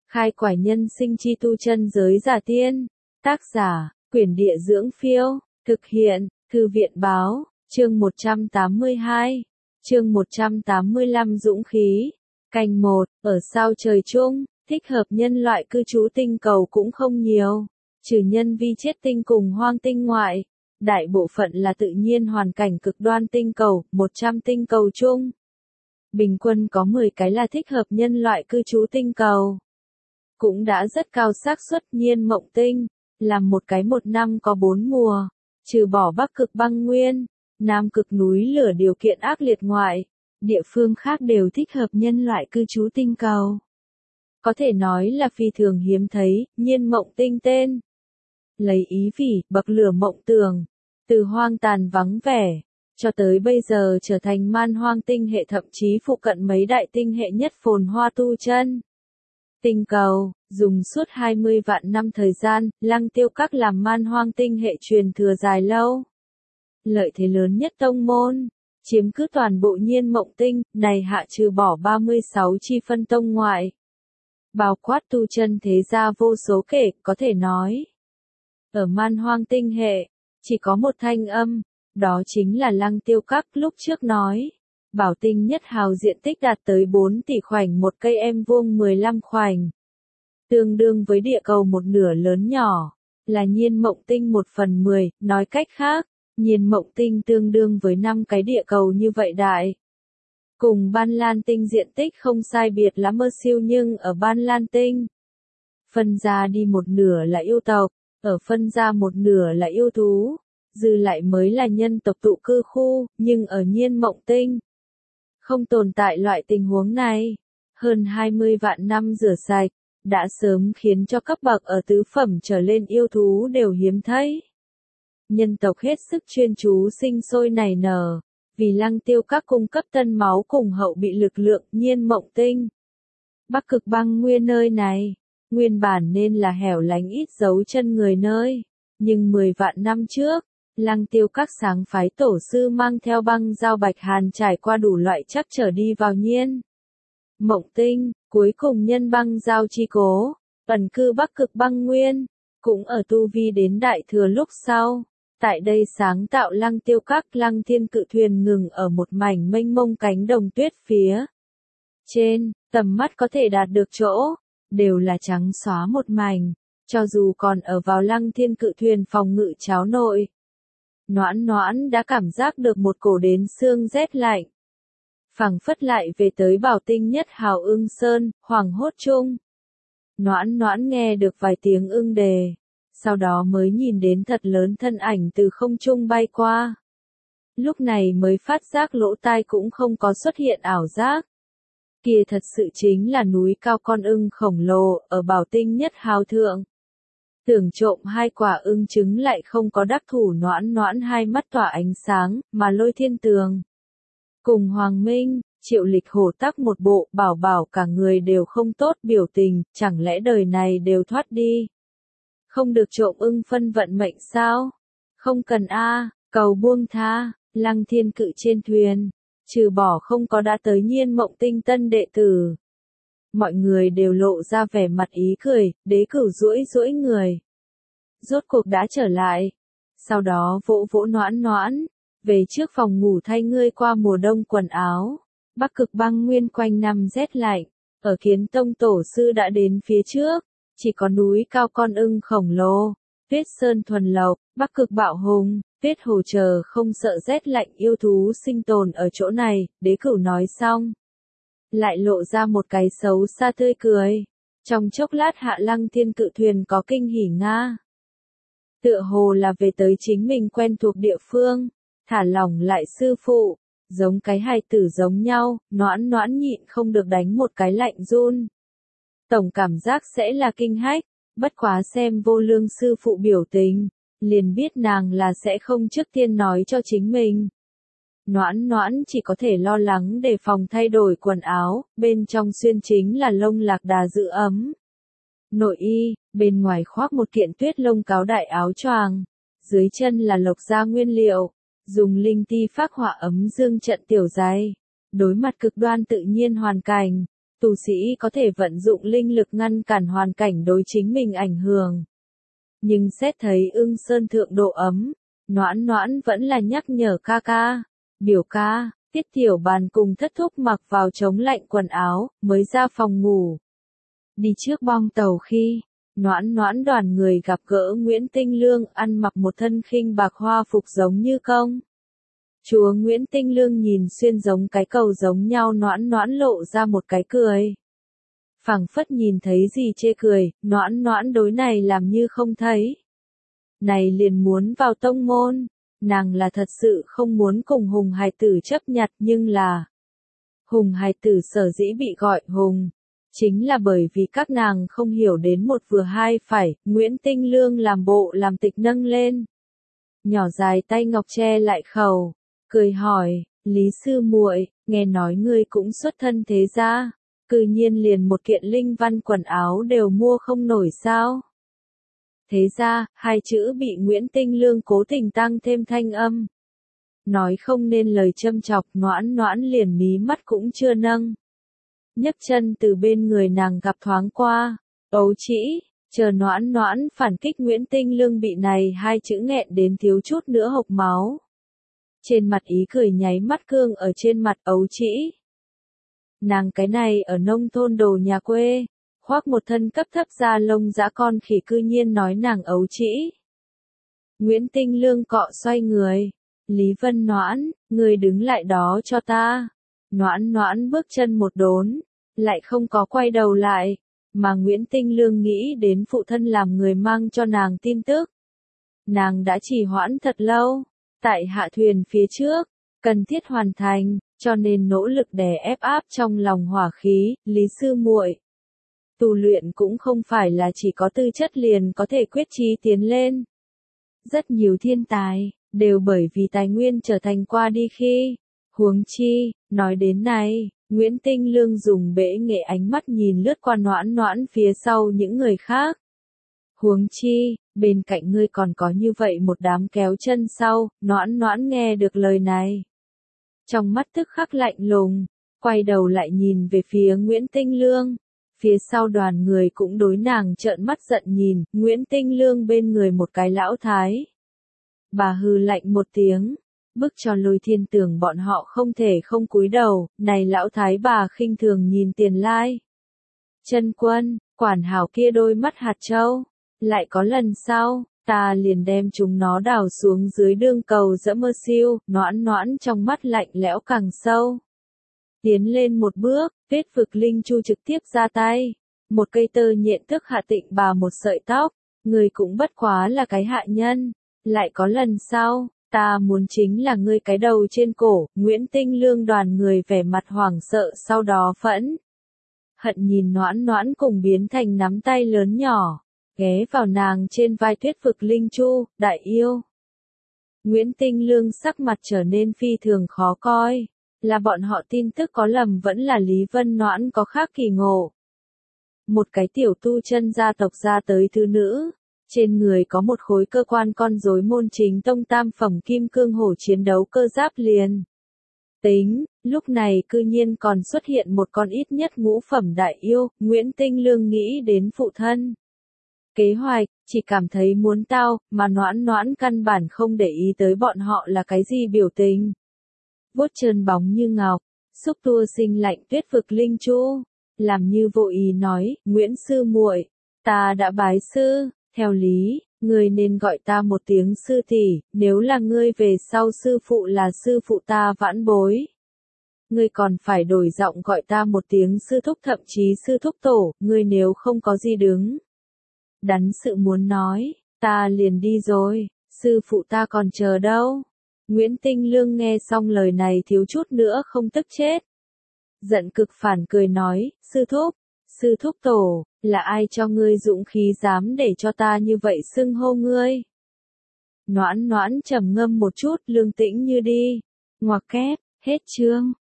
Khai quải nhân sinh chi tu chân giới giả tiên. Tác giả, Quyển Địa Dưỡng Phiêu. Thực hiện, Thư viện Báo. Chương 182. Chương 185 Dũng khí. Canh 1. Ở sao trời chung, thích hợp nhân loại cư trú tinh cầu cũng không nhiều. Trừ nhân vi chiết tinh cùng hoang tinh ngoại. Đại bộ phận là tự nhiên hoàn cảnh cực đoan tinh cầu, 100 tinh cầu chung. Bình quân có 10 cái là thích hợp nhân loại cư trú tinh cầu. Cũng đã rất cao xác suất nhiên mộng tinh, làm một cái một năm có 4 mùa, trừ bỏ Bắc cực băng nguyên, Nam cực núi lửa điều kiện ác liệt ngoại, địa phương khác đều thích hợp nhân loại cư trú tinh cầu. Có thể nói là phi thường hiếm thấy, nhiên mộng tinh tên. Lấy ý vị, bậc lửa mộng tường, từ hoang tàn vắng vẻ, cho tới bây giờ trở thành man hoang tinh hệ thậm chí phụ cận mấy đại tinh hệ nhất phồn hoa tu chân. Tinh cầu, dùng suốt 20 vạn năm thời gian, Lăng Tiêu Các làm man hoang tinh hệ truyền thừa dài lâu. Lợi thế lớn nhất tông môn, chiếm cứ toàn bộ nhiên mộng tinh, này hạ trừ bỏ 36 chi phân tông ngoại. Bao quát tu chân thế gia vô số kể, có thể nói. Ở man hoang tinh hệ, chỉ có một thanh âm, đó chính là Lăng Tiêu Các lúc trước nói. Bảo tinh nhất hào diện tích đạt tới 4 tỷ khoảnh một cây em vuông 15 khoảnh. Tương đương với địa cầu một nửa lớn nhỏ, là nhiên mộng tinh 1/10, nói cách khác, nhiên mộng tinh tương đương với 5 cái địa cầu như vậy đại. Cùng Ban Lan tinh diện tích không sai biệt lắm mơ siêu nhưng ở Ban Lan tinh. Phân ra đi một nửa là yêu tộc, ở phân ra một nửa là yêu thú, dư lại mới là nhân tộc tụ cư khu, nhưng ở nhiên mộng tinh. Không tồn tại loại tình huống này. Hơn 20 vạn năm rửa sạch, đã sớm khiến cho cấp bậc ở tứ phẩm trở lên yêu thú đều hiếm thấy. Nhân tộc hết sức chuyên chú sinh sôi nảy nở, vì Lăng Tiêu Các cung cấp tân máu cùng hậu bị lực lượng nhiên mộng tinh. Bắc cực băng nguyên nơi này, nguyên bản nên là hẻo lánh ít dấu chân người nơi, nhưng 10 vạn năm trước, Lăng Tiêu Các sáng phái tổ sư mang theo băng giao bạch hàn trải qua đủ loại chắc trở đi vào nhiên mộng tinh, cuối cùng nhân băng giao chi cố, ẩn cư Bắc cực băng nguyên, cũng ở tu vi đến đại thừa lúc sau. Tại đây sáng tạo Lăng Tiêu Các Lăng Thiên cự thuyền ngừng ở một mảnh mênh mông cánh đồng tuyết phía trên, tầm mắt có thể đạt được chỗ, đều là trắng xóa một mảnh, cho dù còn ở vào Lăng Thiên cự thuyền phòng ngự cháo nội. Noãn noãn đã cảm giác được một cổ đến xương rét lạnh. Phảng phất lại về tới bảo tinh nhất hào ưng sơn, hoàng hốt chung. Noãn noãn nghe được vài tiếng ưng đề, sau đó mới nhìn đến thật lớn thân ảnh từ không trung bay qua. Lúc này mới phát giác lỗ tai cũng không có xuất hiện ảo giác. Kia thật sự chính là núi cao con ưng khổng lồ ở bảo tinh nhất hào thượng. Tưởng trộm 2 quả ưng trứng lại không có đắc thủ noãn noãn hai mắt tỏa ánh sáng, mà Lôi Thiên Tường. Cùng Hoàng Minh, Triệu Lịch hổ tắc một bộ bảo bảo cả người đều không tốt biểu tình, chẳng lẽ đời này đều thoát đi. Không được trộm ưng phân vận mệnh sao? Không cần cầu buông tha, Lăng Thiên cự trên thuyền, trừ bỏ không có đã tới nhiên mộng tinh tân đệ tử. Mọi người đều lộ ra vẻ mặt ý cười, đế cửu duỗi duỗi người. Rốt cuộc đã trở lại. Sau đó vỗ vỗ noãn noãn, về trước phòng ngủ thay ngươi qua mùa đông quần áo. Bắc cực băng nguyên quanh năm rét lạnh, ở Kiến Tông tổ sư đã đến phía trước, chỉ có núi cao con ưng khổng lồ, Tuyết Sơn thuần lộc, Bắc cực bạo hùng, Tuyết hồ chờ không sợ rét lạnh yêu thú sinh tồn ở chỗ này, đế cửu nói xong. Lại lộ ra một cái xấu xa tươi cười. Trong chốc lát Hạ Lăng Thiên cự thuyền có kinh hỉ nga. Tựa hồ là về tới chính mình quen thuộc địa phương, thả lỏng lại sư phụ, giống cái hài tử giống nhau, noãn noãn nhịn không được đánh một cái lạnh run. Tổng cảm giác sẽ là kinh hách, bất quá xem vô lương sư phụ biểu tình, liền biết nàng là sẽ không trước tiên nói cho chính mình. Noãn noãn chỉ có thể lo lắng để phòng thay đổi quần áo, bên trong xuyên chính là lông lạc đà giữ ấm. Nội y, bên ngoài khoác một kiện tuyết lông cáo đại áo choàng, dưới chân là lộc gia nguyên liệu, dùng linh ti phác họa ấm dương trận tiểu dày. Đối mặt cực đoan tự nhiên hoàn cảnh, Tu sĩ có thể vận dụng linh lực ngăn cản hoàn cảnh đối chính mình ảnh hưởng. Nhưng xét thấy Ưng Sơn thượng độ ấm, Noãn Noãn vẫn là nhắc nhở ca ca, biểu ca, Tiết Tiểu Bàn cùng Thất Thúc mặc vào chống lạnh quần áo, mới ra phòng ngủ. Đi trước bong tàu khi, Noãn Noãn đoàn người gặp gỡ Nguyễn Tinh Lương ăn mặc một thân khinh bạc hoa phục giống như công. Chúa Nguyễn Tinh Lương nhìn xuyên giống cái cầu giống nhau, Noãn Noãn lộ ra một cái cười. Phảng phất nhìn thấy gì chê cười, Noãn Noãn đối này làm như không thấy. Này liền muốn vào tông môn, nàng là thật sự không muốn cùng Hùng hài tử chấp nhặt, nhưng là Hùng hài tử sở dĩ bị gọi Hùng, chính là bởi vì các nàng không hiểu đến một vừa hai phải. Nguyễn Tinh Lương làm bộ làm tịch nâng lên, nhỏ dài tay ngọc che lại khẩu, cười hỏi, Lý sư muội, nghe nói ngươi cũng xuất thân thế gia, cư nhiên liền một kiện linh văn quần áo đều mua không nổi sao? Thế ra, hai chữ bị Nguyễn Tinh Lương cố tình tăng thêm thanh âm. Nói không nên lời châm chọc, Noãn Noãn liền mí mắt cũng chưa nâng. Nhấc chân từ bên người nàng gặp thoáng qua, ấu trĩ, chờ Noãn Noãn phản kích, Nguyễn Tinh Lương bị này hai chữ nghẹn đến thiếu chút nữa hộc máu. Trên mặt ý cười nháy mắt cương ở trên mặt, ấu trĩ. Nàng cái này ở nông thôn đồ nhà quê, khoác một thân cấp thấp da lông dã con khỉ, cư nhiên nói nàng ấu trĩ. Nguyễn Tinh Lương cọ xoay người, Lý Vân Noãn, người đứng lại đó cho ta. Noãn Noãn bước chân một đốn, lại không có quay đầu lại, mà Nguyễn Tinh Lương nghĩ đến phụ thân làm người mang cho nàng tin tức. Nàng đã trì hoãn thật lâu, tại hạ thuyền phía trước, cần thiết hoàn thành, cho nên nỗ lực đè ép áp trong lòng hỏa khí. Lý sư muội, tu luyện cũng không phải là chỉ có tư chất liền có thể quyết chí tiến lên. Rất nhiều thiên tài, đều bởi vì tài nguyên trở thành qua đi khi. Huống chi, nói đến này, Nguyễn Tinh Lương dùng bẽ nghệ ánh mắt nhìn lướt qua Noãn Noãn phía sau những người khác. Huống chi, bên cạnh ngươi còn có như vậy một đám kéo chân sau. Noãn Noãn nghe được lời này, trong mắt tức khắc lạnh lùng, quay đầu lại nhìn về phía Nguyễn Tinh Lương. Phía sau đoàn người cũng đối nàng trợn mắt giận nhìn. Nguyễn Tinh Lương bên người một cái lão thái, bà hừ lạnh một tiếng, bức cho Lôi Thiên tưởng bọn họ không thể không cúi đầu. Này lão thái bà khinh thường nhìn Tiền Lai Chân Quân, quản hảo kia đôi mắt hạt châu, lại có lần sau, ta liền đem chúng nó đào xuống dưới đương cầu dỡ mơ siêu. Noãn Noãn trong mắt lạnh lẽo càng sâu. Tiến lên một bước, Tuyết Vực Linh Chu trực tiếp ra tay. Một cây tơ nhện tức hạ Tịnh bà một sợi tóc, người cũng bất quá là cái hạ nhân. Lại có lần sau, ta muốn chính là ngươi cái đầu trên cổ. Nguyễn Tinh Lương đoàn người vẻ mặt hoảng sợ, sau đó phẫn hận nhìn Noãn Noãn cùng biến thành nắm tay lớn nhỏ, ghé vào nàng trên vai. Tuyết Vực Linh Chu, đại yêu. Nguyễn Tinh Lương sắc mặt trở nên phi thường khó coi. Là bọn họ tin tức có lầm, vẫn là Lý Vân Noãn có khác kỳ ngộ. Một cái tiểu tu chân gia tộc ra tới thứ nữ, trên người có một khối cơ quan con rối môn chính tông tam phẩm kim cương hổ chiến đấu cơ giáp liền. Tính, lúc này cư nhiên còn xuất hiện một con ít nhất ngũ phẩm đại yêu. Nguyễn Tinh Lương nghĩ đến phụ thân kế hoạch, chỉ cảm thấy muốn tao, mà Noãn Noãn căn bản không để ý tới bọn họ là cái gì biểu tình. Vuốt trơn bóng như ngọc, xúc tua xinh lạnh Tuyết Vực Linh Chu, làm như vô ý nói, Nguyễn sư muội, ta đã bái sư, theo lý, ngươi nên gọi ta một tiếng sư tỷ, nếu là ngươi về sau sư phụ là sư phụ ta vãn bối. Ngươi còn phải đổi giọng gọi ta một tiếng sư thúc, thậm chí sư thúc tổ. Ngươi nếu không có gì đứng đắn sự muốn nói, ta liền đi rồi, sư phụ ta còn chờ đâu. Nguyễn Tinh Lương nghe xong lời này thiếu chút nữa không tức chết. Giận cực phản cười nói, sư thúc tổ, là ai cho ngươi dũng khí dám để cho ta như vậy xưng hô ngươi? Noãn Noãn trầm ngâm một chút, lương tĩnh như đi. Ngoặc kép, hết chương.